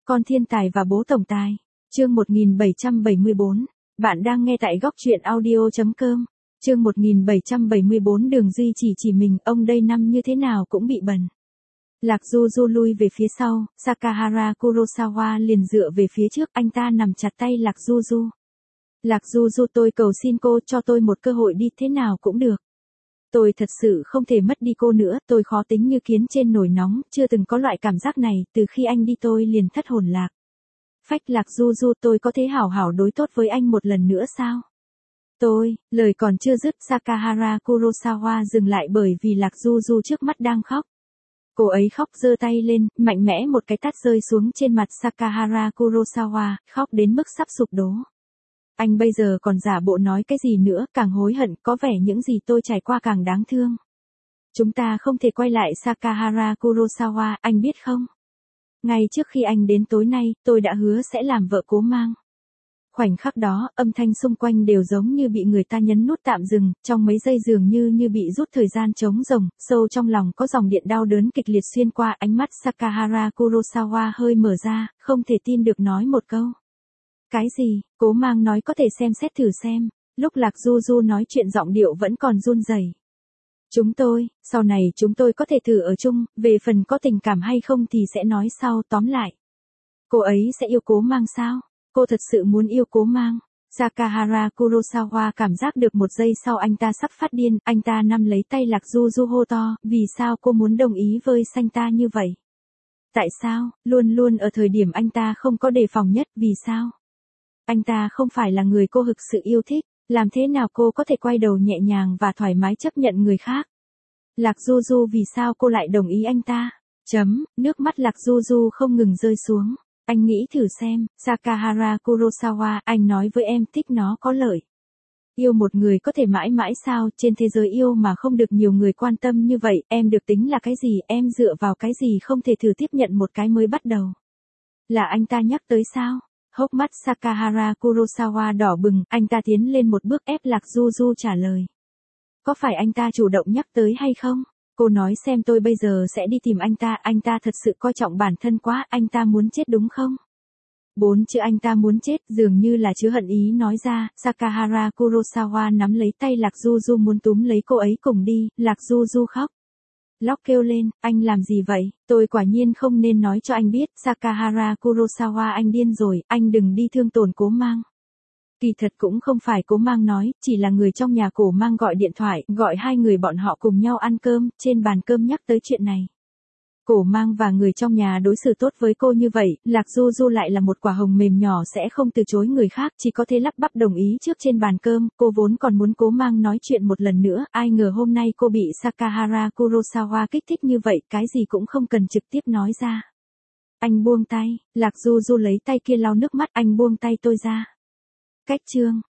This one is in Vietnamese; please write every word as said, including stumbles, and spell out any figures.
Con thiên tài và bố tổng tài. Chương một nghìn bảy trăm bảy mươi bốn. Bạn đang nghe tại góc truyện audio chấm com. Chương một nghìn bảy trăm bảy mươi bốn Đường Duy chỉ chỉ mình, ông đây năm như thế nào cũng bị bẩn. Lạc Du Du lui về phía sau, Sakahara Kurosawa liền dựa về phía trước, anh ta nắm chặt tay Lạc Du Du. Lạc Du Du, tôi cầu xin cô cho tôi một cơ hội đi, thế nào cũng được. Tôi thật sự không thể mất đi cô nữa, tôi khó tính như kiến trên nồi nóng, chưa từng có loại cảm giác này, từ khi anh đi tôi liền thất hồn lạc phách. Lạc Du Du, tôi có thể hảo hảo đối tốt với anh một lần nữa sao? Tôi, lời còn chưa dứt, Sakahara Kurosawa dừng lại bởi vì Lạc Du Du trước mắt đang khóc. Cô ấy khóc giơ tay lên, mạnh mẽ một cái tát rơi xuống trên mặt Sakahara Kurosawa, khóc đến mức sắp sụp đổ. Anh bây giờ còn giả bộ nói cái gì nữa, càng hối hận, có vẻ những gì tôi trải qua càng đáng thương. Chúng ta không thể quay lại Sakahara Kurosawa, anh biết không? Ngay trước khi anh đến tối nay, tôi đã hứa sẽ làm vợ Cố Mang. Khoảnh khắc đó, âm thanh xung quanh đều giống như bị người ta nhấn nút tạm dừng, trong mấy giây dường như như bị rút thời gian trống rỗng, sâu trong lòng có dòng điện đau đớn kịch liệt xuyên qua, ánh mắt Sakahara Kurosawa hơi mở ra, không thể tin được nói một câu. Cái gì? Cố Mang nói có thể xem xét thử xem. Lúc Lạc Du Du nói chuyện giọng điệu vẫn còn run rẩy. Chúng tôi, sau này chúng tôi có thể thử ở chung, về phần có tình cảm hay không thì sẽ nói sau, tóm lại. Cô ấy sẽ yêu Cố Mang sao? Cô thật sự muốn yêu Cố Mang. Sakahara Kurosawa cảm giác được một giây sau anh ta sắp phát điên, anh ta nắm lấy tay Lạc Du Du hô to, vì sao cô muốn đồng ý với sanh ta như vậy? Tại sao, luôn luôn ở thời điểm anh ta không có đề phòng nhất, vì sao? Anh ta không phải là người cô thực sự yêu thích, làm thế nào cô có thể quay đầu nhẹ nhàng và thoải mái chấp nhận người khác? Lạc Du Du, vì sao cô lại đồng ý anh ta? Chấm, nước mắt Lạc Du Du không ngừng rơi xuống. Anh nghĩ thử xem, Sakahara Kurosawa, anh nói với em, thích nó có lợi. Yêu một người có thể mãi mãi sao, trên thế giới yêu mà không được nhiều người quan tâm như vậy, em được tính là cái gì, em dựa vào cái gì không thể thử tiếp nhận một cái mới bắt đầu? Là anh ta nhắc tới sao? Hốc mắt Sakahara Kurosawa đỏ bừng, anh ta tiến lên một bước ép Lạc Du Du trả lời. Có phải anh ta chủ động nhắc tới hay không? Cô nói xem, tôi bây giờ sẽ đi tìm anh ta, anh ta thật sự coi trọng bản thân quá, anh ta muốn chết đúng không? Bốn chữ anh ta muốn chết dường như là chứa hận ý nói ra, Sakahara Kurosawa nắm lấy tay Lạc Du Du muốn túm lấy cô ấy cùng đi, Lạc Du Du khóc. Lóc kêu lên, anh làm gì vậy? Tôi quả nhiên không nên nói cho anh biết, Sakahara Kurosawa, anh điên rồi, anh đừng đi thương tổn Cố Mang. Kỳ thật cũng không phải Cố Mang nói, chỉ là người trong nhà Cố Mang gọi điện thoại, gọi hai người bọn họ cùng nhau ăn cơm, trên bàn cơm nhắc tới chuyện này. Cố Mang và người trong nhà đối xử tốt với cô như vậy, Lạc Du Du lại là một quả hồng mềm nhỏ sẽ không từ chối người khác, chỉ có thể lắp bắp đồng ý trước trên bàn cơm, cô vốn còn muốn Cố Mang nói chuyện một lần nữa, ai ngờ hôm nay cô bị Sakahara Kurosawa kích thích như vậy, cái gì cũng không cần trực tiếp nói ra. Anh buông tay, Lạc Du Du lấy tay kia lau nước mắt, anh buông tay tôi ra. Cách chương.